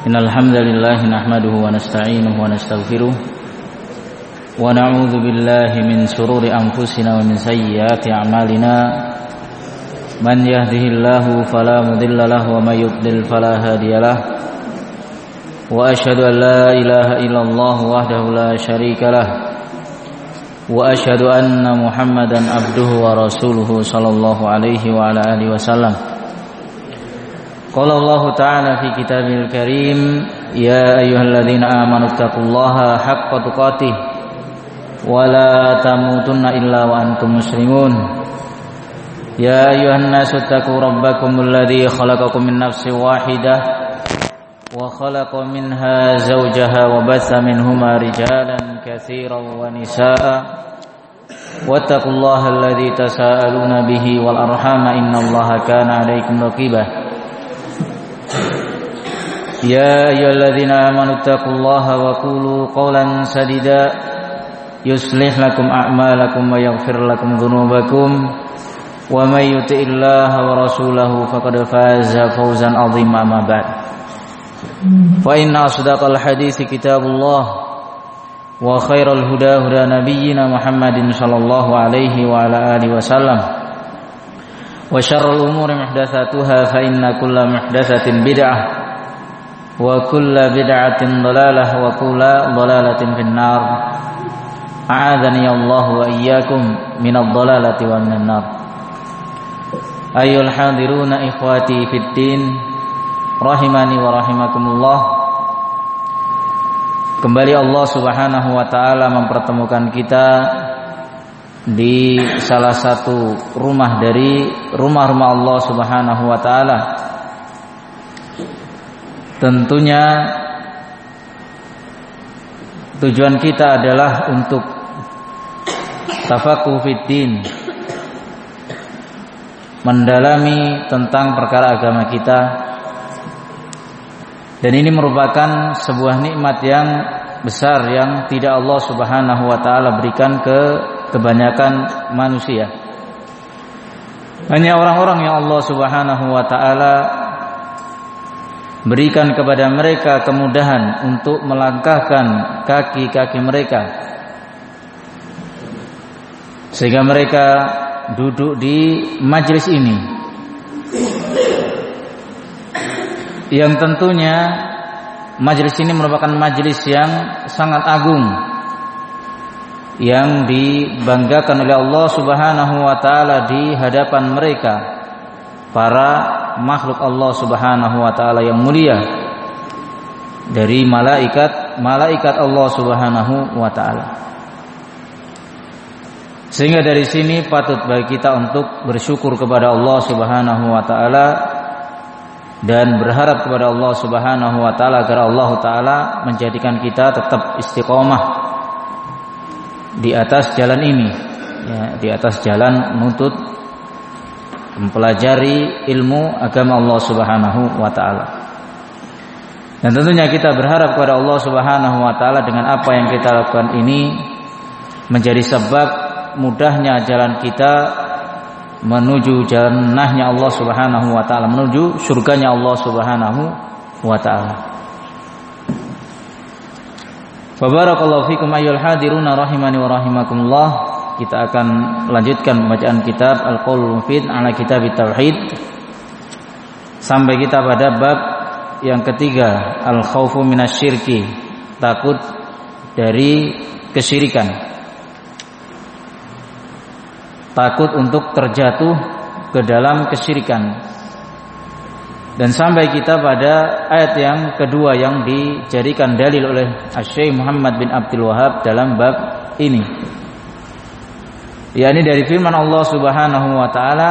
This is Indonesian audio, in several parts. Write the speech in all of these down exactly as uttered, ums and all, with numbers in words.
Innal hamdalillah nahmaduhu wa nasta'inuhu wa nastaghfiruh wa na'udzu billahi min shururi anfusina wa min sayyiati a'malina. Man yahdihillahu fala mudilla lahu wa may yudlil fala hadiyalah. Wa asyhadu an la ilaha illallah wahdahu la syarika lah. Wa asyhadu anna Muhammadan abduhu wa rasuluhu sallallahu alaihi wa ala alihi wasallam. Qala Allah Ta'ala fi kitabil karim, ya ayyuhalladzina amanu taqullaha haqqa tuqatih wa la tamutunna illa wa antum muslimun. Ya ayyuhan nasu taqu rabbakumul ladzi khalaqakum min nafsin wahidah wa khalaqa minha zawjaha wa batha minhuma rijalan katsiran wa nisaa'a wattaqullaha alladzi tasaaluna bihi wal arhama innallaha kana 'alaikum raqibah. Ya ayyuhalladzina amanu taqullaha wa qulu qawlan sadida yuslih lakum a'malakum wa yaghfir lakum dhunubakum wa may yuti'illaha wa rasulahu faqad faza fawzan 'azima amma ba'd. Fa inna asdaqal hadithi kitabullah wa khairal huda huda nabiyyina Muhammadin sallallahu alaihi wa ala alihi wasallam wa syarrul umuri muhdatsatuha fa inna kulla muhdatsatin bid'ah wa kulla bid'atin dhalalah wa kulla dhalalatin finnar. A'adzani Allah wa iyyakum minadh dhalalati wa minan nar. Ayyuhal hadiruna ikhwati fid din rahimani wa rahimakumullah. Kembali Allah Subhanahu wa taala mempertemukan kita di salah satu rumah dari rumah-rumah Allah Subhanahu wa taala. Tentunya tujuan kita adalah untuk tafaqquh fid din, mendalami tentang perkara agama kita. Dan ini merupakan sebuah nikmat yang besar yang tidak Allah Subhanahu wa taala berikan ke kebanyakan manusia. Hanya orang-orang yang Allah Subhanahu wa taala berikan kepada mereka kemudahan untuk melangkahkan kaki-kaki mereka, sehingga mereka duduk di majlis ini, yang tentunya majlis ini merupakan majlis yang sangat agung, yang dibanggakan oleh Allah Subhanahu wa taala di hadapan mereka, para makhluk Allah Subhanahu wa taala yang mulia, dari malaikat malaikat Allah Subhanahu wa taala. Sehingga dari sini patut bagi kita untuk bersyukur kepada Allah Subhanahu wa taala dan berharap kepada Allah Subhanahu wa taala agar Allah taala menjadikan kita tetap istiqomah di atas jalan ini, ya, di atas jalan menuntut mempelajari ilmu agama Allah Subhanahu wa taala. Dan tentunya kita berharap kepada Allah Subhanahu wa taala dengan apa yang kita lakukan ini menjadi sebab mudahnya jalan kita menuju jannahnya Allah Subhanahu wa taala, menuju surganya Allah Subhanahu wa taala. Fa barakallahu fikum ayyuhal hadiruna rahimani wa rahimakumullah. Kita akan lanjutkan pembacaan kitab Al-Qaulul Mufid ala Kitab Tauhid sampai kita pada bab yang ketiga, al-khaufu minasyirki, takut dari kesyirikan, takut untuk terjatuh ke dalam kesyirikan. Dan sampai kita pada ayat yang kedua yang dijadikan dalil oleh Asy-Syaikh Muhammad bin Abdul Wahhab dalam bab ini, yakni dari firman Allah Subhanahu wa taala,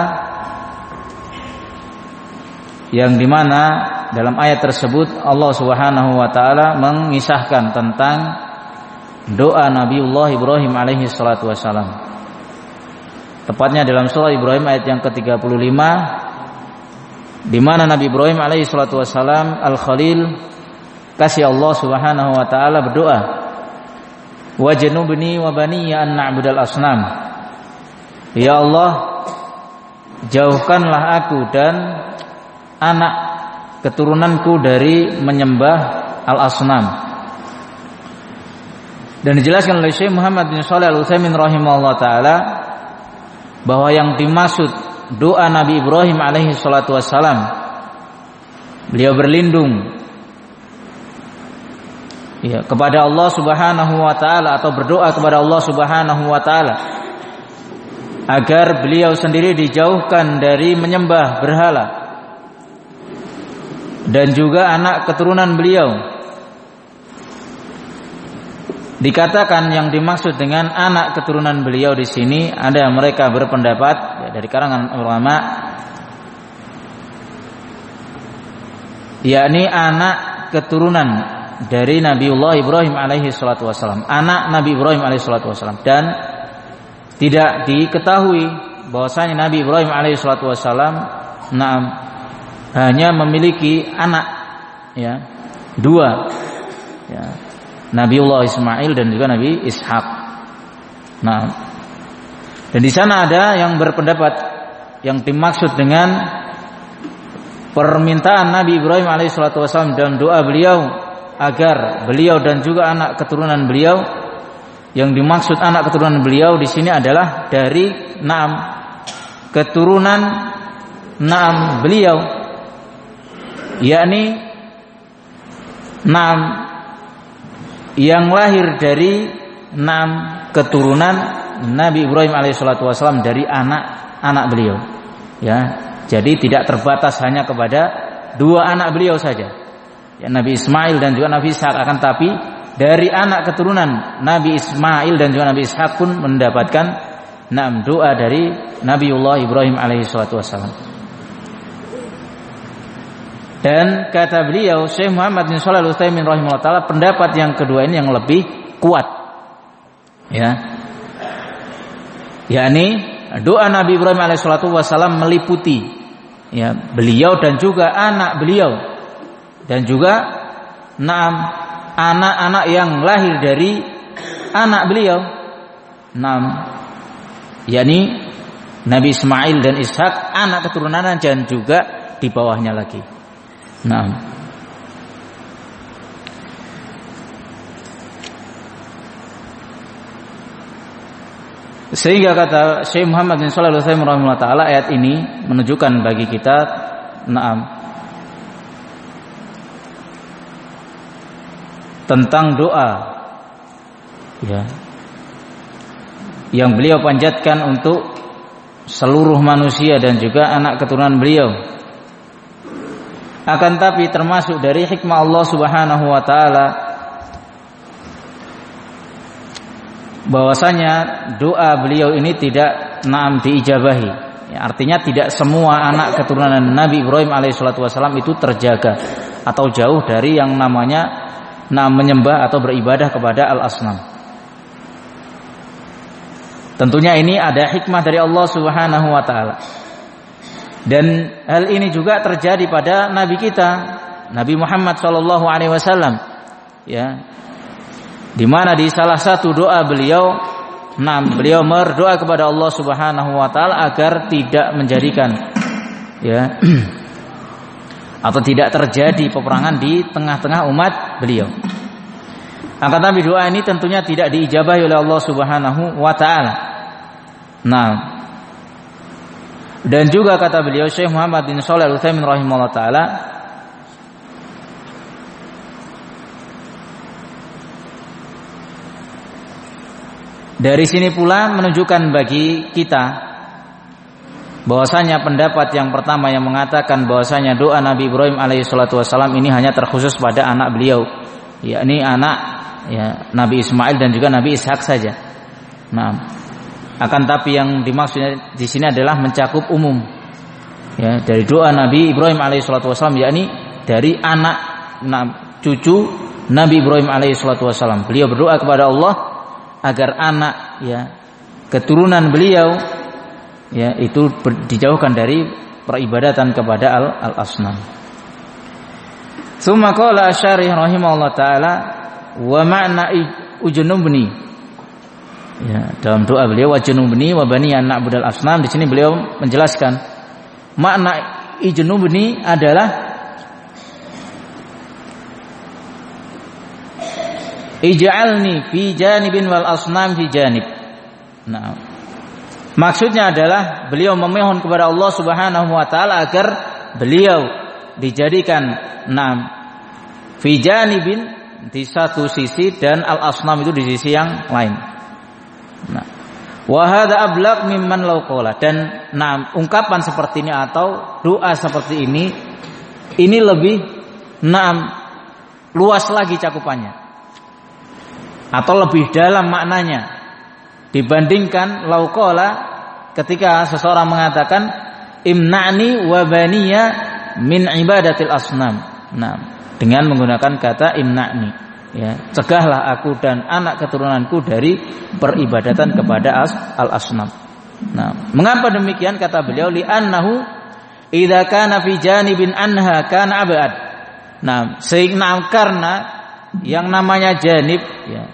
yang dimana dalam ayat tersebut Allah Subhanahu wa taala mengisahkan tentang doa Nabiullah Ibrahim alaihi salatu wassalam. Tepatnya dalam surah Ibrahim ayat yang ke tiga puluh lima, di mana Nabi Ibrahim alaihi salatu wassalam Al-Khalil, kasih Allah Subhanahu wa taala, berdoa, wajnubni wa baniya an na'budal asnam. Ya Allah, jauhkanlah aku dan anak keturunanku dari menyembah al-asnam. Dan dijelaskan oleh Syekh Muhammad bin Shalih Al-Utsaimin rahimahullah taala bahwa yang dimaksud doa Nabi Ibrahim alaihi salatu wassalam, beliau berlindung ya kepada Allah Subhanahu wa taala atau berdoa kepada Allah Subhanahu wa taala agar beliau sendiri dijauhkan dari menyembah berhala dan juga anak keturunan beliau. Dikatakan yang dimaksud dengan anak keturunan beliau di sini, ada mereka berpendapat ya, dari kalangan ulama, yakni anak keturunan dari Nabiullah Ibrahim alaihi salatu wasallam, anak Nabi Ibrahim alaihi salatu wasallam, dan tidak diketahui bahwasanya Nabi Ibrahim alaihi salatu wasallam naam hanya memiliki anak ya dua ya, Nabiullah Ismail dan juga Nabi Ishak. Nah, dan di sana ada yang berpendapat yang dimaksud dengan permintaan Nabi Ibrahim alaihissalatu wassalam dalam doa beliau agar beliau dan juga anak keturunan beliau, yang dimaksud anak keturunan beliau di sini adalah dari naam keturunan naam beliau, yakni naam yang lahir dari enam keturunan Nabi Ibrahim alaihissalatu wassalam dari anak-anak beliau ya. Jadi tidak terbatas hanya kepada dua anak beliau saja ya, Nabi Ismail dan juga Nabi Ishak, akan tapi dari anak keturunan Nabi Ismail dan juga Nabi Ishak pun mendapatkan enam doa dari Nabiullah Ibrahim alaihissalatu wassalam. Dan kata beliau Syekh Muhammad bin Shalih Al-Utsaimin rahimahullah taala, pendapat yang kedua ini yang lebih kuat ya, yakni doa Nabi Ibrahim alaihissalatu wassalam meliputi ya beliau dan juga anak beliau dan juga enam anak-anak yang lahir dari anak beliau, enam yakni Nabi Ismail dan Ishak, anak keturunan dan juga di bawahnya lagi. Nah, sehingga kata Syekh Muhammad bin Shalih Al-Utsaimin rahimahullah taala, ayat ini menunjukkan bagi kita naam tentang doa ya yang beliau panjatkan untuk seluruh manusia dan juga anak keturunan beliau. Akan tapi termasuk dari hikmah Allah Subhanahu wa taala bahwasanya doa beliau ini tidak naam diijabahi ya, artinya tidak semua anak keturunan Nabi Ibrahim alaihissalatu wassalam itu terjaga atau jauh dari yang namanya naam menyembah atau beribadah kepada al-asnam. Tentunya ini ada hikmah dari Allah Subhanahu wa taala. Dan hal ini juga terjadi pada Nabi kita, Nabi Muhammad Shallallahu Alaihi Wasallam, ya, di mana di salah satu doa beliau, nah, beliau berdoa kepada Allah Subhanahu Wa Taala agar tidak menjadikan, ya, atau tidak terjadi peperangan di tengah-tengah umat beliau. Akan tapi doa ini tentunya tidak diijabahi oleh Allah Subhanahu Wa Taala. Nah. Dan juga kata beliau Syekh Muhammad bin Shalih Al-Utsaimin rahimahullah taala, dari sini pula menunjukkan bagi kita bahwasanya pendapat yang pertama yang mengatakan bahwasanya doa Nabi Ibrahim alaihi salatu wasallam ini hanya terkhusus pada anak beliau, yakni anak ya Nabi Ismail dan juga Nabi Ishak saja. Nah, akan tapi yang dimaksudnya di sini adalah mencakup umum ya, dari doa Nabi Ibrahim alaihissalatu wassalam, yakni dari anak nah, cucu Nabi Ibrahim alaihissalatu wassalam. Beliau berdoa kepada Allah agar anak ya keturunan beliau ya itu dijauhkan dari peribadatan kepada al-asnam. Tsumma qala asy-syarih rahimahullah taala wa ma'na ujnubni. Ya, dalam doa beliau wajnubni wa bani an na'budal asnam, di sini beliau menjelaskan makna ijnubni adalah ij'alni fi janibin wal asnam fi janib. Nah, maksudnya adalah beliau memohon kepada Allah Subhanahu wa taala agar beliau dijadikan enam fi janibin di satu sisi dan al asnam itu di sisi yang lain. Nah, wa hadza ablaq mimman law qala, dan nah ungkapan seperti ini atau doa seperti ini ini lebih nah luas lagi cakupannya atau lebih dalam maknanya dibandingkan law qala ketika seseorang mengatakan imna'ni wa baniya min ibadatil asnam. Nah, dengan menggunakan kata imna'ni, ya, cegahlah aku dan anak keturunanku dari peribadatan kepada as, al-asnam. Nah, mengapa demikian? Kata beliau, li'annahu idza kana fi janibin anha kana abad. Nah, sehingga karena yang namanya janib, ya,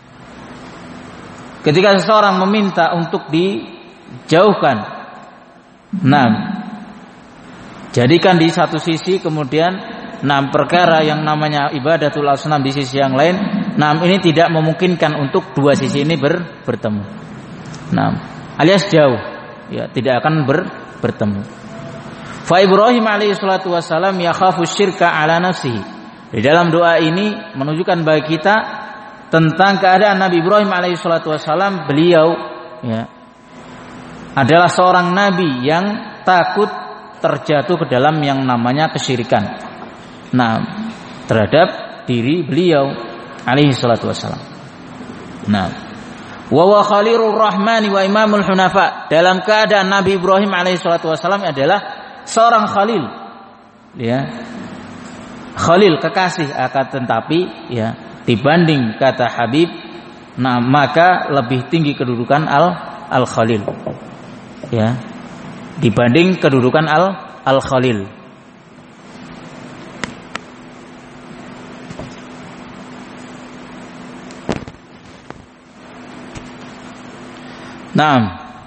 ketika seseorang meminta untuk dijauhkan, nah, jadikan di satu sisi, kemudian nah perkara yang namanya ibadatul asnam di sisi yang lain, nah ini tidak memungkinkan untuk dua sisi ini ber, bertemu. Nah, alias jauh, ya, tidak akan ber, bertemu. Fa Ibrahim alaihi salatu wassalam yakhafu syirka ala nafsihi. Di dalam doa ini menunjukkan bagi kita tentang keadaan Nabi Ibrahim alaihi salatu wassalam. Beliau, ya, adalah seorang nabi yang takut terjatuh ke dalam yang namanya kesyirikan. Nah, terhadap diri beliau alaihi salatu wassalam. Nah, wa wa khalilur rahmani wa imamul hunafa. Dalam keadaan Nabi Ibrahim alaihi salatu wassalam adalah seorang khalil, ya, khalil kekasih, akan tetapi, ya, dibanding kata Habib, nah maka lebih tinggi kedudukan al al khalil, ya, dibanding kedudukan al al khalil. Naam.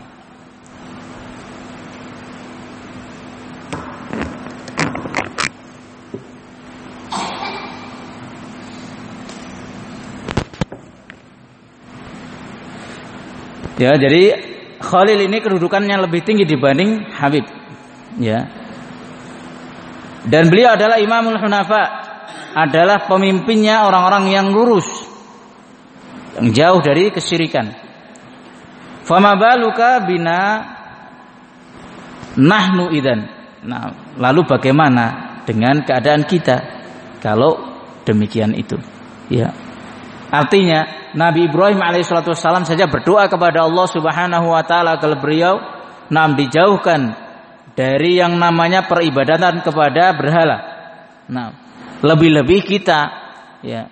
Ya, jadi Khalil ini kedudukannya lebih tinggi dibanding Habib, ya. Dan beliau adalah Imamul Hunafa, adalah pemimpinnya orang-orang yang lurus, yang jauh dari kesyirikan. Fama baluka bina nahnu idan. Nah, lalu bagaimana dengan keadaan kita kalau demikian itu, ya. Artinya Nabi Ibrahim alaihissalatu wassalam saja berdoa kepada Allah Subhanahu wa taala agar beliau nam dijauhkan dari yang namanya peribadatan kepada berhala. Nah, lebih-lebih kita, ya,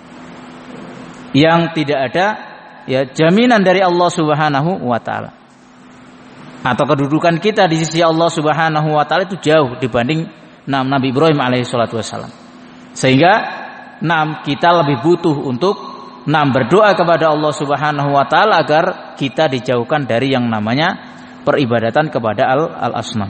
yang tidak ada, ya, jaminan dari Allah Subhanahu wa taala, atau kedudukan kita di sisi Allah Subhanahu wa taala itu jauh dibanding nam Nabi Ibrahim alaihi salatu wasallam. Sehingga nam kita lebih butuh untuk nam berdoa kepada Allah Subhanahu wa taala agar kita dijauhkan dari yang namanya peribadatan kepada al al-asnam.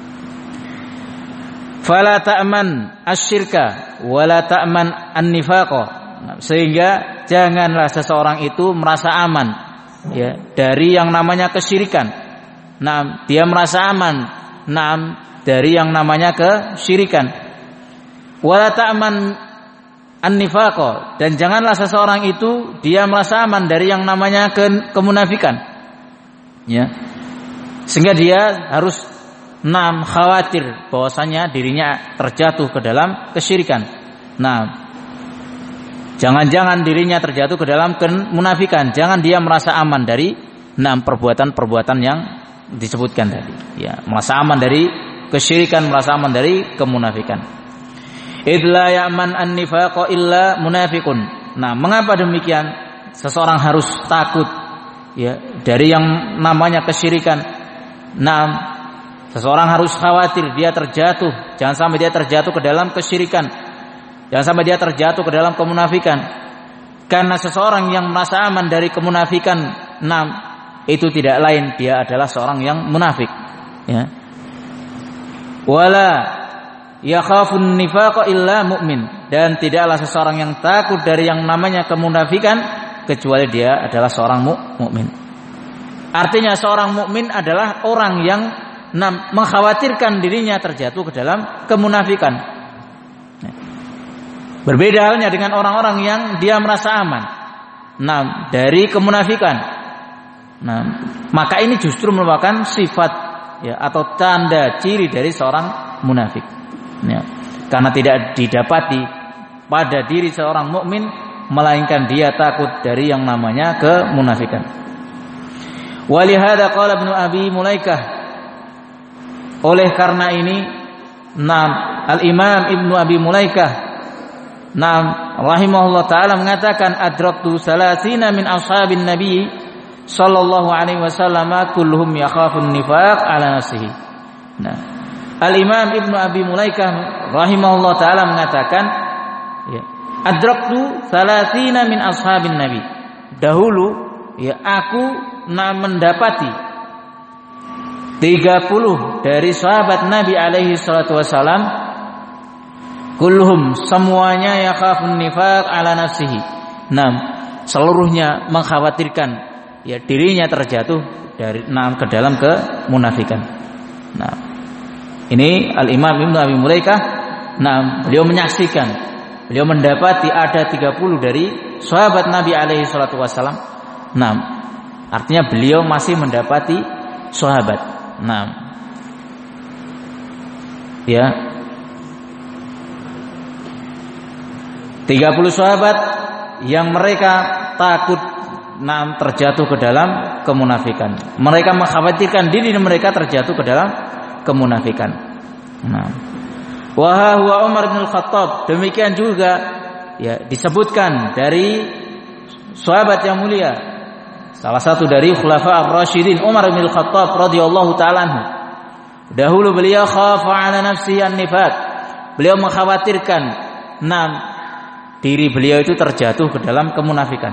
Fala ta'man asyirka wala ta'man an-nifaqa. Sehingga janganlah seseorang itu merasa aman, ya, dari yang namanya kesyirikan. Nah, dia merasa aman, nah, dari yang namanya kesyirikan. Wala ta'man an-nifaqa, dan janganlah seseorang itu dia merasa aman dari yang namanya ke kemunafikan, ya. Sehingga dia harus nah khawatir bahwasanya dirinya terjatuh ke dalam kesyirikan. Nah, jangan-jangan dirinya terjatuh ke dalam kemunafikan. Jangan dia merasa aman dari enam perbuatan-perbuatan yang disebutkan tadi, ya, merasa aman dari kesyirikan, merasa aman dari kemunafikan. Idla ya'man an-nifaqa illa munafiqun. Nah, mengapa demikian? Seseorang harus takut, ya, dari yang namanya kesyirikan. Nah, seseorang harus khawatir dia terjatuh, jangan sampai dia terjatuh ke dalam kesyirikan. Jangan sampai dia terjatuh ke dalam kemunafikan. Karena seseorang yang merasa aman dari kemunafikan, nah, itu tidak lain, dia adalah seorang yang munafik, ya. Wala yakhafun nifaqa illa mu'min, dan tidaklah seseorang yang takut dari yang namanya kemunafikan kecuali dia adalah seorang mukmin. Artinya seorang mukmin adalah orang yang mengkhawatirkan dirinya terjatuh ke dalam kemunafikan. Berbeda halnya dengan orang-orang yang dia merasa aman nah dari kemunafikan. Nah, maka ini justru merupakan sifat ya atau tanda ciri dari seorang munafik. Ya, karena tidak didapati pada diri seorang mukmin melainkan dia takut dari yang namanya kemunafikan. Walihada qala Ibnu Abi Mulaikah, oleh karena ini nam Al-Imam Ibnu Abi Mulaikah nam rahimahullah taala mengatakan adraktu salasina min ashabin nabi sallallahu alaihi wasallam kulluhum yakhafun nifaq ala nafsihi. Nah, Al-Imam Ibnu Abi Mulaikah rahimahullah taala mengatakan ya, adraktu salasina min ashabin nabi. Dahulu ya aku nah mendapati tiga puluh dari sahabat Nabi alaihi salatu wasalam kulluhum semuanya yakhafun nifaq ala nafsihi. Nah, seluruhnya mengkhawatirkan ya dirinya terjatuh dari nah, ke dalam kemunafikan. Nah, ini Al-Imam Ibnu Abi Mulaikah nah beliau menyaksikan, beliau mendapati ada tiga puluh dari sahabat Nabi alaihi salatu wasalam. Nah, artinya beliau masih mendapati sahabat. Nah, ya, tiga puluh sahabat yang mereka takut nah, terjatuh ke dalam kemunafikan. Mereka mengkhawatirkan diri mereka terjatuh ke dalam kemunafikan. Nah, wa huwa Umar bin Al-Khattab. Demikian juga ya disebutkan dari sahabat yang mulia, salah satu dari khulafa ar-rasyidin Umar bin Al-Khattab radhiyallahu taala anhu. Dahulu beliau khafa ala nafsihi an-nifaq. Beliau mengkhawatirkan nam diri beliau itu terjatuh ke dalam kemunafikan.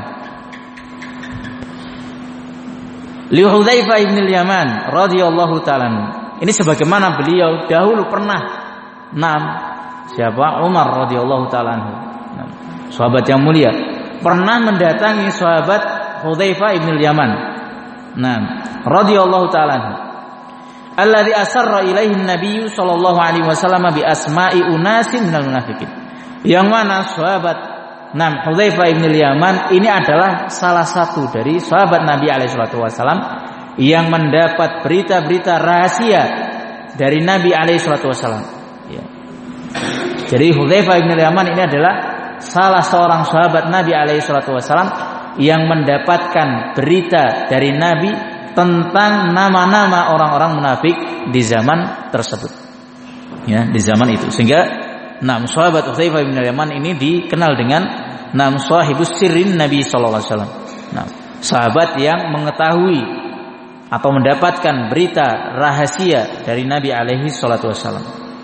Li Hudzaifah bin al-Yaman radhiyallahu taala anhu. Ini sebagaimana beliau dahulu pernah nam siapa Umar radhiyallahu taala anhu. Sahabat yang mulia pernah mendatangi sahabat Hudzaifah bin al-Yaman. Nah, radhiyallahu taala anhu. Alladzi asarra ilaihi an-nabiy sallallahu alaihi wasallam bi asma'i unasin minal munafiqin. Yang mana sahabat Nam Hudzaifah bin al-Yaman ini adalah salah satu dari sahabat Nabi alaihi salatu wasallam yang mendapat berita-berita rahasia dari Nabi alaihi salatu wasallam. Ya. Jadi Hudzaifah bin al-Yaman ini adalah salah seorang sahabat Nabi alaihi salatu wasallam yang mendapatkan berita dari Nabi tentang nama-nama orang-orang munafik di zaman tersebut. Ya, di zaman itu. Sehingga nam sahabat Hudzaifah bin al-Yaman ini dikenal dengan nam sahibus sirrin Nabi sallallahu alaihi wasallam. Nah, sahabat yang mengetahui atau mendapatkan berita rahasia dari Nabi alaihi salatu wasallam.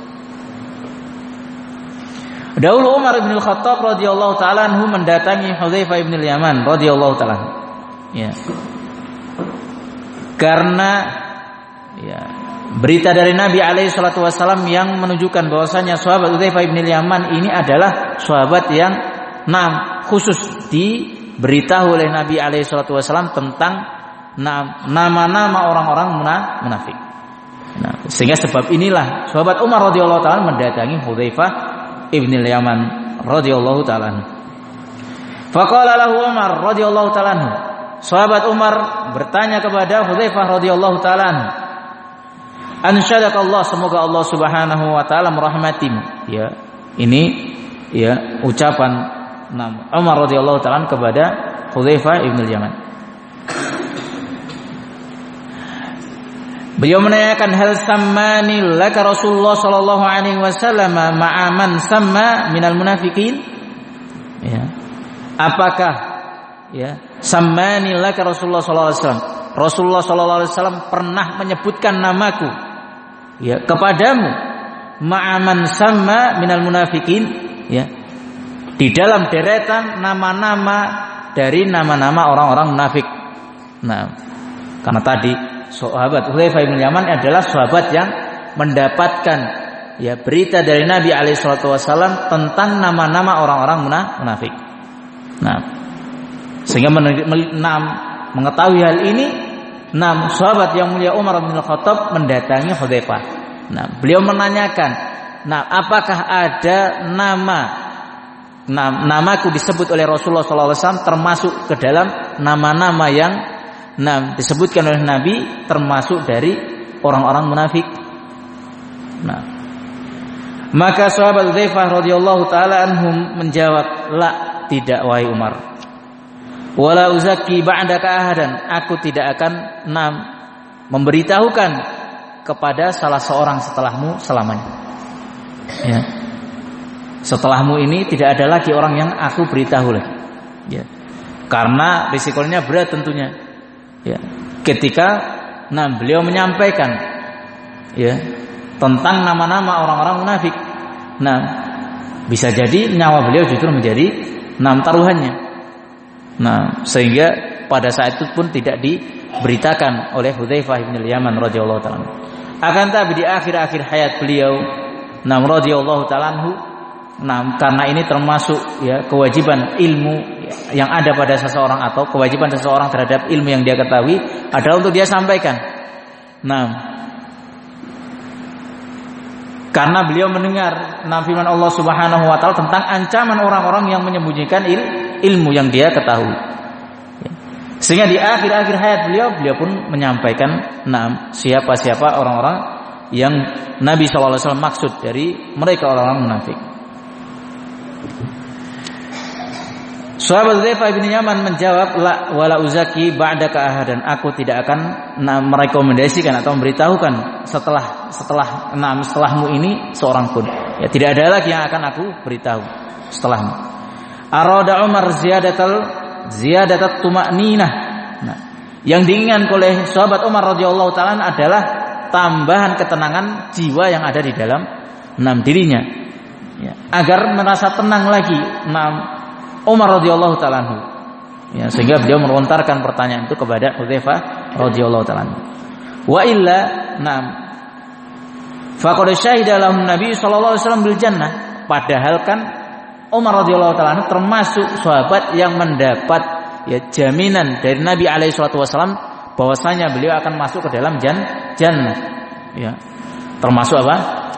Dahulu Umar bin Al-Khattab radhiyallahu taala anhu mendatangi Hudzaifah bin al-Yaman radhiyallahu taala. Ya. Karena ya, berita dari Nabi alaihi salatu wasallam yang menunjukkan bahwasanya sahabat Hudzaifah bin al-Yaman ini adalah sahabat yang nam khusus diberitahu oleh Nabi alaihi salatu wasallam tentang nama-nama orang-orang munafik. Nah, sehingga sebab inilah sahabat Umar radhiyallahu taala mendatangi Hudzaifah ibn al-Yaman radhiyallahu taala anhu. Faqala lahu Umar radhiyallahu taala anhu. Sahabat Umar bertanya kepada Hudzaifah radhiyallahu taala anhu. Ansyadakallah, semoga Allah Subhanahu wa taala merahmatimu. Ya, ini ya ucapan nam Umar radhiyallahu taala kepada Hudzaifah ibn al-Yaman. Beliau menanyakan hal sammani laka Rasulullah sallallahu alaihi wasallam ma'a man samma minal munafiqin. Ya. Apakah ya sammani laka Rasulullah sallallahu alaihi wasallam? Rasulullah sallallahu alaihi wasallam pernah menyebutkan namaku ya kepadamu ma'a man samma minal munafiqin, ya. Di dalam deretan nama-nama dari nama-nama orang-orang munafik. Nah, karena tadi sahabat Hudzaifah bin Yaman adalah sahabat yang mendapatkan ya berita dari Nabi alaihi salatu wasallam tentang nama-nama orang-orang munafik. Nah, sehingga enam mengetahui hal ini, enam sahabat yang mulia Umar bin Khattab mendatangi Hudzaifah. Nah, beliau menanyakan, "Nah, apakah ada nama Nah, namaku disebut oleh Rasulullah shallallahu alaihi wasallam termasuk ke dalam nama-nama yang nah, disebutkan oleh Nabi termasuk dari orang-orang munafik?" Nah, maka sahabat Hudzaifah radhiyallahu taala anhum menjawab, "La, tidak wahai Umar. Wala uzakki ba'daka ahadan, aku tidak akan nam memberitahukan kepada salah seorang setelahmu selamanya." Ya. Setelahmu ini tidak ada lagi orang yang aku beritahu lagi. Ya. Karena risikonya berat tentunya. Ya. Ketika nah beliau menyampaikan ya tentang nama-nama orang-orang munafik. Nah, bisa jadi nyawa beliau justru menjadi enam taruhannya. Nah, sehingga pada saat itu pun tidak diberitakan oleh Hudzaifah bin Yaman radhiyallahu taala. Akan tapi di akhir-akhir hayat beliau, nam radhiyallahu taala anhu, nah, karena ini termasuk ya kewajiban ilmu yang ada pada seseorang atau kewajiban seseorang terhadap ilmu yang dia ketahui adalah untuk dia sampaikan. Nah, karena beliau mendengar nah, firman Allah Subhanahu wa taala tentang ancaman orang-orang yang menyembunyikan il, ilmu yang dia ketahui. Ya. Sehingga di akhir-akhir hayat beliau beliau pun menyampaikan nah, siapa-siapa orang-orang yang Nabi shallallahu alaihi wasallam maksud dari mereka orang-orang munafik. Sahabat Hudzaifah bin Yaman menjawab, "La wala uzaki ba'daka ahadan." Aku tidak akan nah, merekomendasikan atau memberitahukan setelah setelah nah, setelahmu ini seorang pun. Ya, tidak ada lagi yang akan aku beritahu setelahmu. Arada Umar ziyadatal ziyadatat tuma'ninah. Nah, yang diinginkan oleh sahabat Umar radhiyallahu taala adalah tambahan ketenangan jiwa yang ada di dalam enam dirinya. Ya, agar merasa tenang lagi. Nah, Umar radhiyallahu taala anhu. Ya, sehingga beliau melontarkan pertanyaan itu kepada Hudzaifah radhiyallahu taala anhu. Wa illa na'am. Faqad syahida lahum Nabi sallallahu alaihi wasallam bil jannah. Padahal kan Umar radhiyallahu taala anhu termasuk sahabat yang mendapat ya jaminan dari Nabi alaihi salatu wasallam bahwasanya beliau akan masuk ke dalam jan, jannah. Ya. Termasuk apa?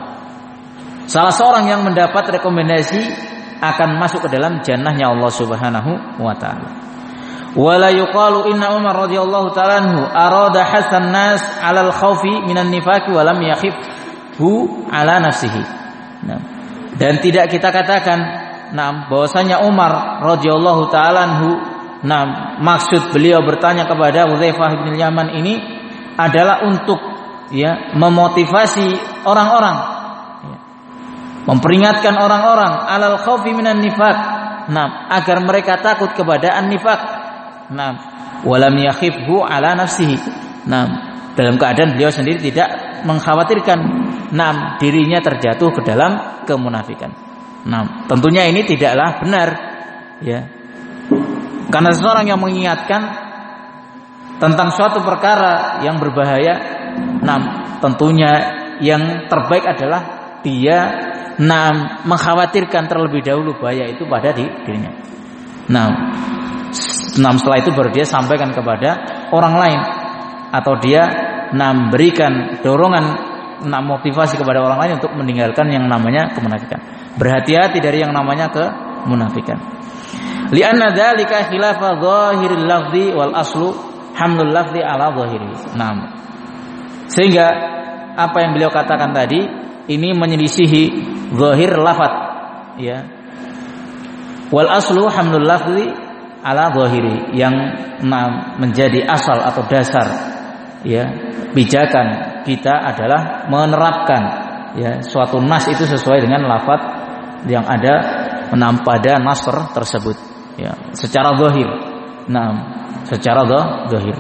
Salah seorang yang mendapat rekomendasi akan masuk ke dalam jannahnya Allah Subhanahu wa taala. Wala yuqalu inna Umar radhiyallahu ta'ala anhu arada hasan nas 'alal khaufi minan nifaqi wa lam yakhifhu 'ala nafsihi. Nah, dan tidak kita katakan nah bahwasanya Umar radhiyallahu ta'ala anhu nah maksud beliau bertanya kepada Hudzaifah bin Yaman ini adalah untuk ya memotivasi orang-orang, memperingatkan orang-orang alal khaufi minan nifaq, nah agar mereka takut kepada an-nifaq, nah walam yakhifhu ala nafsihi, nah dalam keadaan beliau sendiri tidak mengkhawatirkan nah dirinya terjatuh ke dalam kemunafikan. Nah, tentunya ini tidaklah benar ya. Karena seseorang yang mengingatkan tentang suatu perkara yang berbahaya, nah tentunya yang terbaik adalah dia nah mengkhawatirkan terlebih dahulu bahaya itu pada dirinya. Nah, nah setelah itu baru dia sampaikan kepada orang lain atau dia nah memberikan dorongan nah motivasi kepada orang lain untuk meninggalkan yang namanya kemunafikan. Berhati-hati dari yang namanya kemunafikan. Li'anna dzalika khilafa dhahiril lafzi wal aslu hamlul lafzi ala dhahiri. Nah, sehingga apa yang beliau katakan tadi ini menyelisihi zahir lafaz ya. Wal aslu hamlul lafzi ala zahiri, yang nah, menjadi asal atau dasar ya pijakan kita adalah menerapkan ya suatu nas itu sesuai dengan lafaz yang ada menam pada nas tersebut ya secara zahir. Nah, secara zahir.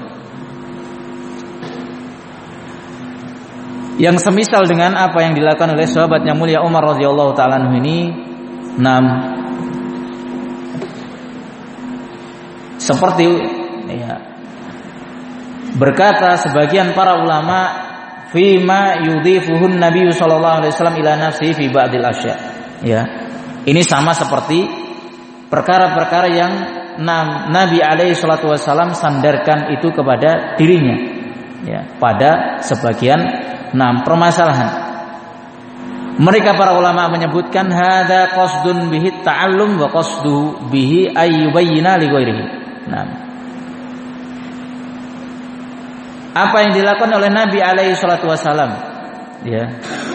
Yang semisal dengan apa yang dilakukan oleh sahabat yang mulia Umar radhiyallahu taala anhu ini, enam seperti ya, berkata sebagian para ulama, fima yudhifuhun Nabi sallallahu alaihi wasallam ila nafsihi fi ba'dil asya. Ya. Ini sama seperti perkara-perkara yang Nabi alaihi salatu wasallam sandarkan itu kepada dirinya. Ya, pada sebagian enam permasalahan. Mereka para ulama menyebutkan hadza qasdun bihi ta'allum wa qasdu bihi ayyubayyina li ghairihi. Nah, apa yang dilakukan oleh Nabi alaihi salatu wasallam, ya,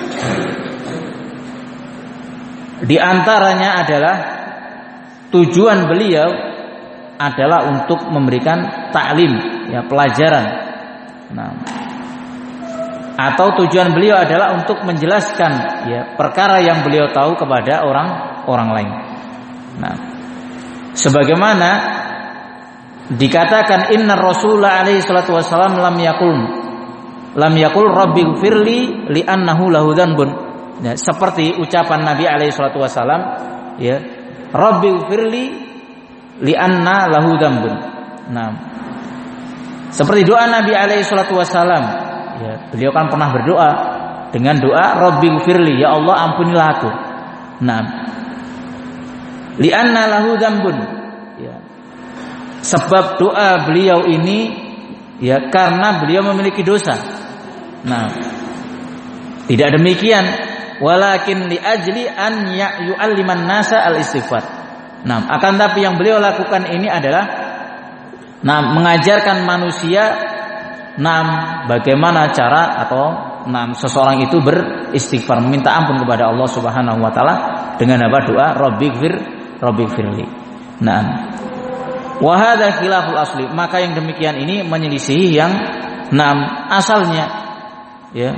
di antaranya adalah tujuan beliau adalah untuk memberikan taklim, ya, pelajaran. Nah, atau tujuan beliau adalah untuk menjelaskan, ya, perkara yang beliau tahu kepada orang orang lain. Nah, sebagaimana dikatakan inna Rasulullah alaihi salatu wasallam lam yakul lam yakul rabbighfirli li annahu lahu dzanbun. Ya, seperti ucapan Nabi alaihi salatu wasallam, ya, rabbighfirli li anna lahu dzanbun. Nah, seperti doa Nabi alaihi salatu wasallam, ya, beliau kan pernah berdoa dengan doa rabbighfirli, ya Allah ampunilah aku. Nah, li anna lahu dzanbun, ya, sebab doa beliau ini, ya, karena beliau memiliki dosa. Nah, tidak demikian, walakin li ajli an yu'alliman nasa al-istighfar. Nah, akan tapi yang beliau lakukan ini adalah, nah, mengajarkan manusia, nah, bagaimana cara atau, nah, seseorang itu beristighfar, meminta ampun kepada Allah Subhanahu wa taala dengan apa? Doa rabbighfir rabbighfirli. Nah, wa hadza khilaful asli, maka yang demikian ini menyelisihi yang enam asalnya, ya.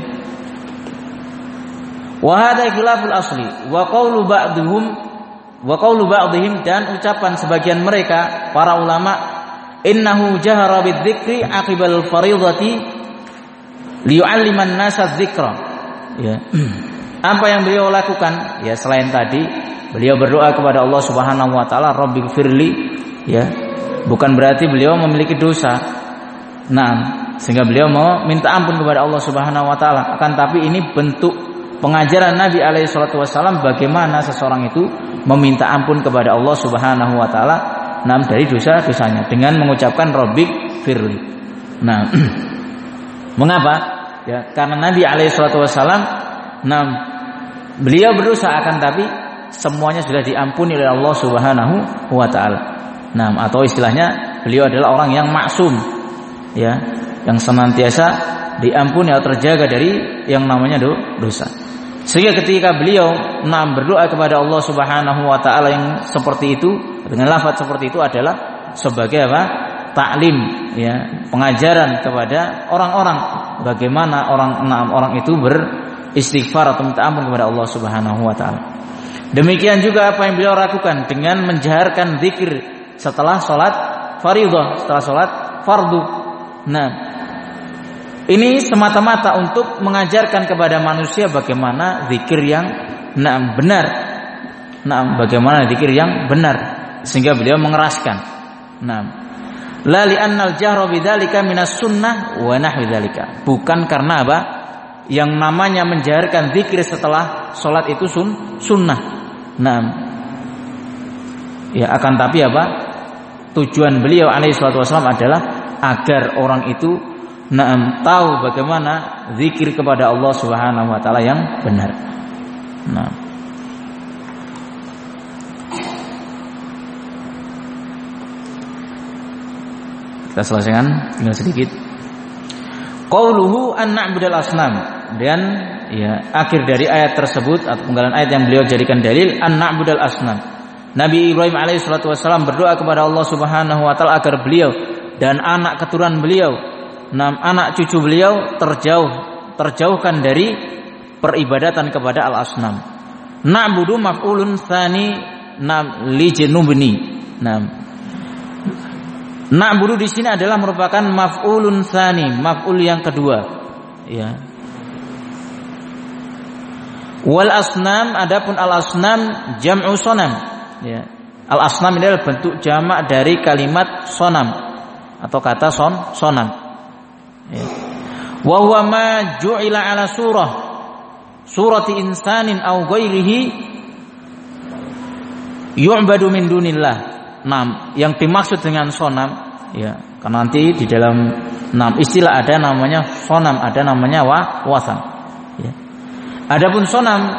Wa hadza khilaful asli wa qaulu ba'dhum wa qaulu ba'dihim, dan ucapan sebagian mereka para ulama, innahu jahara bidzikri aqibal fardhati liyu'alliman nasa dzikra. Ya. Apa yang beliau lakukan, ya, selain tadi beliau berdoa kepada Allah Subhanahu wa taala rabbighfirli, ya, bukan berarti beliau memiliki dosa. Nah, sehingga beliau mau minta ampun kepada Allah Subhanahu wa taala. Akan tapi ini bentuk pengajaran Nabi alaihi salatu wasallam bagaimana seseorang itu meminta ampun kepada Allah Subhanahu wa taala, nah, dari dosa-dosanya dengan mengucapkan rabbighfirli. Nah, mengapa? Ya, karena Nabi alaihi salatu wasallam, nah, beliau berdosa akan tapi semuanya sudah diampuni oleh Allah Subhanahu wa taala. Nah, atau istilahnya beliau adalah orang yang maksum, ya, yang senantiasa diampuni atau terjaga dari yang namanya dosa. Sehingga ketika beliau, nah, berdoa kepada Allah Subhanahu wa taala yang seperti itu dengan lafaz seperti itu adalah sebagai apa? Taklim, ya, pengajaran kepada orang-orang bagaimana orang enam orang itu beristighfar atau minta ampun kepada Allah Subhanahu wa taala. Demikian juga apa yang beliau lakukan dengan menjaharkan zikir setelah sholat fardhu, setelah sholat fardu. Nah, ini semata-mata untuk mengajarkan kepada manusia bagaimana zikir yang, nah, benar. Nah, bagaimana zikir yang benar, sehingga beliau mengeraskan. Nah, la li annal jahra bidzalika minas sunnah wa nahwi dzalika. Bukan karena apa? Yang namanya menjaharkan zikir setelah sholat itu sun, sunnah. Nah, ya, akan tapi apa? Tujuan beliau alaihi salatu wasallam adalah agar orang itu, nah, tahu bagaimana zikir kepada Allah Subhanahu wa taala yang benar. Nah, kita selesaikan tinggal sedikit. Qauluhu an na'budal asnam, dan, ya, akhir dari ayat tersebut atau penggalan ayat yang beliau jadikan dalil an na'budal asnam. Nabi Ibrahim alaihi salatu wasallam berdoa kepada Allah Subhanahu wa taala agar beliau dan anak keturunan beliau, enam anak cucu beliau terjauh terjauhkan dari peribadatan kepada al-asnam. Na'budu maf'ulun tsani nam li junubni. Nah, na'budu di sini adalah merupakan maf'ulun tsani, maf'ul yang kedua, ya. Wal asnam, adapun al-asnam jam'u sonam, ya. Al-asnam ini adalah bentuk jamak dari kalimat sonam atau kata son sonam, ya. Wa huwa ma ju'ila ala surah surati insanin aw ghairihi yu'badu min dunillah. Nah, yang dimaksud dengan sonam, ya, karena nanti di dalam enam istilah ada namanya sonam, ada namanya wa, wasan. Ya. Adapun sonam,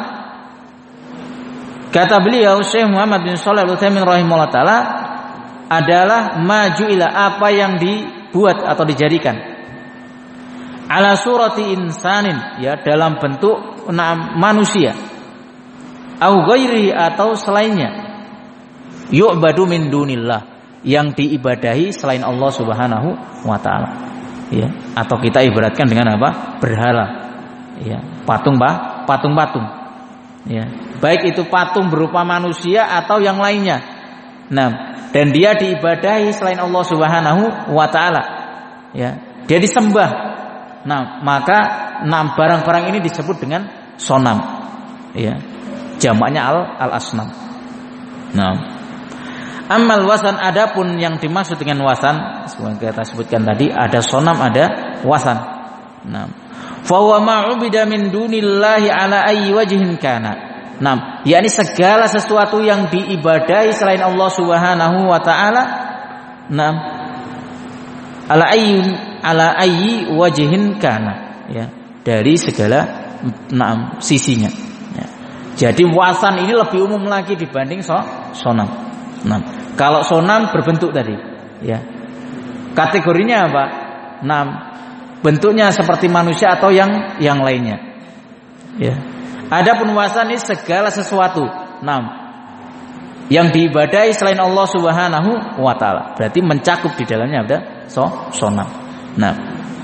kata beliau Syekh Muhammad bin Shalih Al-Utsaimin rahimahullah taala, adalah majuila, apa yang dibuat atau dijadikan ala surati insanin, ya, dalam bentuk enam manusia, au ghairi, atau selainnya, yu'badu min dunillah, yang diibadahi selain Allah Subhanahu wa taala, ya, atau kita ibaratkan dengan apa? Berhala, ya, patung bah, patung-patung, ya, baik itu patung berupa manusia atau yang lainnya. Nah, dan dia diibadahi selain Allah Subhanahu wa taala, ya, dia disembah. Nah, maka enam barang-barang ini disebut dengan sonam, ya, jamaknya al al asnam. Nah, amal wasan, adapun yang dimaksud dengan wasan, seperti kita sebutkan tadi, ada sonam, ada wasan. Nah, fa huwa ma'ubida min dunillahi ala ayyi wajhin kana. Nah, yakni segala sesuatu yang diibadahi selain Allah Subhanahu wa taala, nah, ala ayyi ala ayyi wajhin kana, ya, dari segala nah, sisinya. Ya. Jadi wasan ini lebih umum lagi dibanding so, sonam. Nah, kalau sonam berbentuk tadi, ya, kategorinya apa? Nah, bentuknya seperti manusia atau yang yang lainnya, ya. Adapun wasan ini segala sesuatu, nah, yang diibadahi selain Allah Subhanahu wa taala, berarti mencakup di dalamnya ada so, sonam. Nah,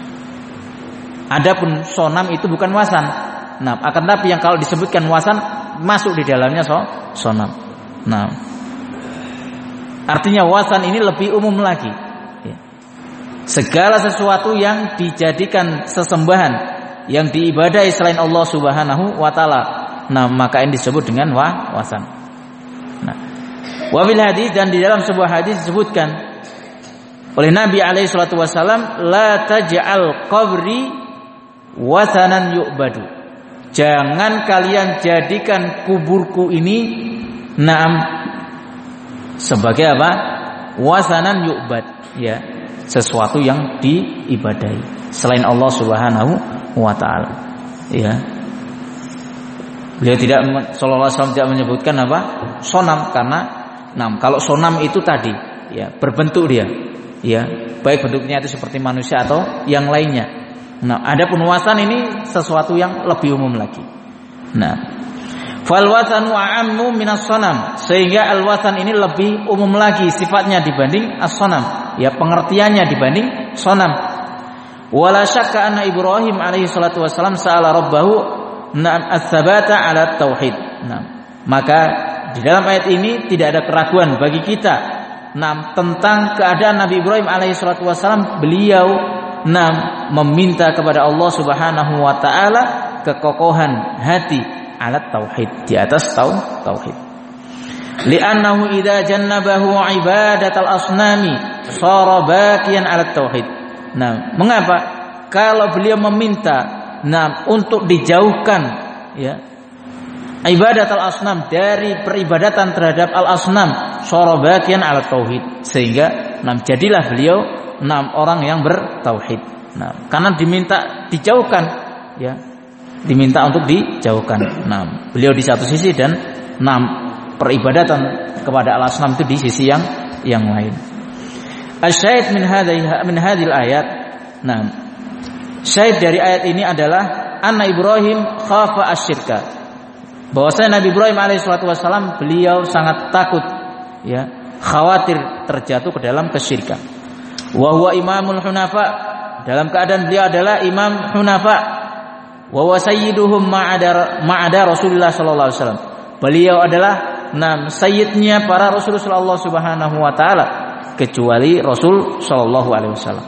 adapun sonam itu bukan wasan. Nah, akan tapi yang kalau disebutkan wasan masuk di dalamnya so, sonam. Nah, artinya wasan ini lebih umum lagi, ya. Segala sesuatu yang dijadikan sesembahan, yang diibadahi selain Allah Subhanahu wa taala, nah, maka ini disebut dengan wa, wasan. Nah, wa bil hadis, dan di dalam sebuah hadis disebutkan oleh Nabi alaihi salatu wasallam, la taj'al qabri wasanan yu'badu. Jangan kalian jadikan kuburku ini na'am sebagai apa? Wasanan yu'bad, ya, sesuatu yang diibadahi selain Allah Subhanahu wa taala, ya. Beliau tidak, sallallahu alaihi wasallam, tidak menyebutkan apa? Sonam, karena nah, kalau sonam itu tadi, ya, berbentuk dia, ya, baik bentuknya itu seperti manusia atau yang lainnya. Nah, adapun wasan ini sesuatu yang lebih umum lagi. Nah, fal wasanu a'ammu minas sonam, sehingga al wasan ini lebih umum lagi sifatnya dibanding as-sonam, ya, pengertiannya dibanding sonam. Wala syakka anna Ibrahim alaihi salatu wasallam sa'ala rabbahu na'am ats-tsabata 'ala tauhid. Nah, maka di dalam ayat ini tidak ada keraguan bagi kita, nah, tentang keadaan Nabi Ibrahim alaihi salatu wasallam. Beliau nah, meminta kepada Allah Subhanahu wa taala kekokohan hati 'ala tauhid, di atas tau, tauhid. Li'annahu idza jannabahu ibadatal asnami shara baqiyan 'ala tauhid. Nah, mengapa? Kalau beliau meminta, nah, untuk dijauhkan, ya, ibadat al-asnam, dari peribadatan terhadap al-asnam, sorobakian ala tauhid, sehingga nah, jadilah beliau nah, orang yang bertauhid. Nah, karena diminta dijauhkan, ya, diminta untuk dijauhkan. Nah, beliau di satu sisi, dan nah, peribadatan kepada al-asnam itu di sisi yang yang lain. Asyahid min hadhihi min hadhil ayat. Nah, syahid dari ayat ini adalah anna Ibrahim khafa asyirka. Bahwasanya Nabi Ibrahim alaihi salatu wasallam beliau sangat takut, ya, khawatir terjatuh ke dalam kesyirikan. Wa huwa imamul hunafa, dalam keadaan beliau adalah imam hunafa. Wa huwa sayyiduhum ma'ada ma'ada Rasulullah sallallahu alaihi wasallam. Beliau adalah nam sayyidnya para Rasul sallallahu subhanahu wa taala, kecuali Rasul sallallahu alaihi wasallam.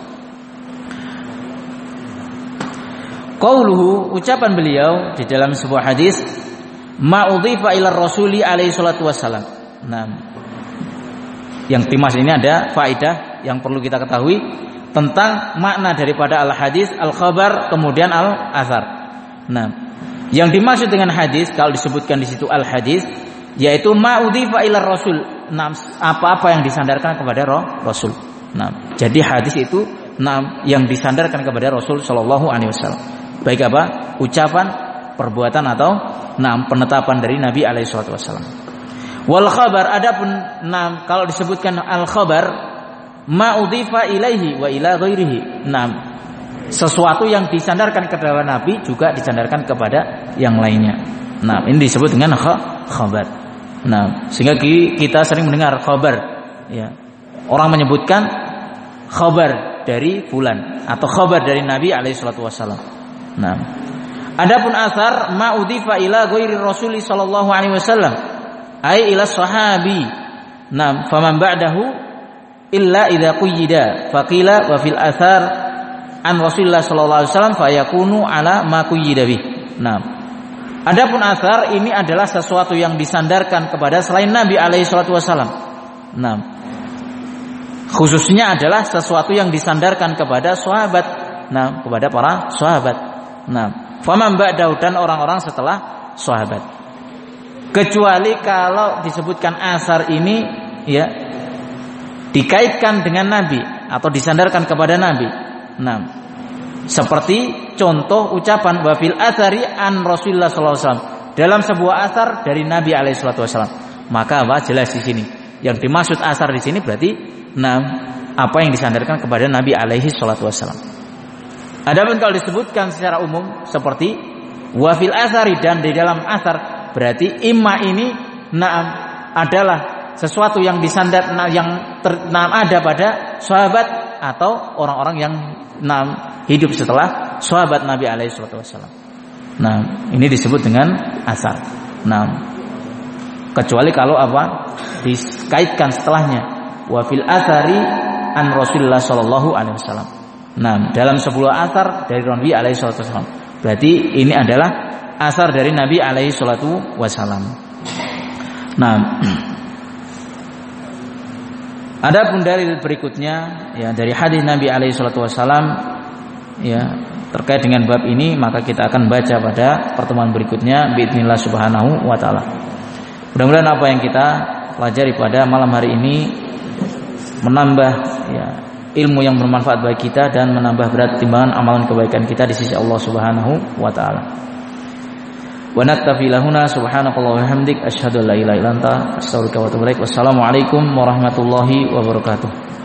Qauluhu, ucapan beliau di dalam sebuah hadis, ma'udhifa ila rasuli alaihi salatu wasallam. Nah, yang timas ini ada faedah yang perlu kita ketahui, tentang makna daripada al-hadis, al-khabar, kemudian al-athar. Nah, yang dimaksud dengan hadis kalau disebutkan di situ al-hadis yaitu ma'udhifa ila rasul. Nah, apa-apa yang disandarkan kepada Rasul. Nah, jadi hadis itu nah, yang disandarkan kepada Rasul sallallahu alaihi wasallam. Baik apa? Ucapan, perbuatan atau nah, penetapan dari Nabi alaihi wasallam. Wal khabar, adapun nah, kalau disebutkan al-khabar ma'udhifa ilaihi wa ila ghairihi. Nah, sesuatu yang disandarkan kepada Nabi juga disandarkan kepada yang lainnya. Nah, ini disebut dengan khabar. Nah, sehingga kita sering mendengar khabar, ya. Orang menyebutkan khabar dari fulan atau khabar dari Nabi alaihi salatu wasallam. Nah, adapun athar ma'udhifa ila ghairi Rasul sallallahu alaihi wasallam, ai ila sahabi. Nah, faman ba'dahu illa idza quyida faqila wa fil athar an Rasulullah sallallahu alaihi wasallam fayakunu ala ma quyida bih. Nah, adapun athar ini adalah sesuatu yang disandarkan kepada selain Nabi alaihi salatu wasallam. Nah, khususnya adalah sesuatu yang disandarkan kepada sahabat. Nah, kepada para sahabat. Nah, faman ba'dahu dan orang-orang setelah sahabat. Kecuali kalau disebutkan asar ini ya dikaitkan dengan Nabi atau disandarkan kepada Nabi. Nah, seperti contoh ucapan wa fil athari an Rasulullah sallallahu alaihi wasallam, dalam sebuah asar dari Nabi alaihi wasallam. Maka apa jelas di sini? Yang dimaksud asar di sini berarti nah, apa yang disandarkan kepada Nabi alaihi wasallam. Adapun kalau disebutkan secara umum seperti wa fil athari dan di dalam asar, berarti imma ini na'am adalah sesuatu yang disandar yang ter, na'am ada pada sahabat atau orang-orang yang na'am hidup setelah sahabat Nabi alaihi wasallam. Nah, ini disebut dengan asar. Nah, kecuali kalau apa dikaitkan setelahnya wa fil athari an Rasulullah sallallahu alaihi wasallam. Nah, dalam sebuah asar dari Nabi alaihi wasallam. Berarti ini adalah asar dari Nabi alaihi wasallam. Nah, adapun dalil berikutnya ya dari hadis Nabi alaihi wasallam ya terkait dengan bab ini, maka kita akan baca pada pertemuan berikutnya biidznillah subhanahu wa taala. Mudah-mudahan apa yang kita pelajari pada malam hari ini menambah ya ilmu yang bermanfaat bagi kita dan menambah berat timbangan amalan kebaikan kita di sisi Allah Subhanahu wa taala. Wa naktafi lahuna subhanallahi wa bihamdik asyhadu an la ilaha illa anta astaghfiruka wa atubu ilaik. Wassalamu alaikum warahmatullahi wabarakatuh.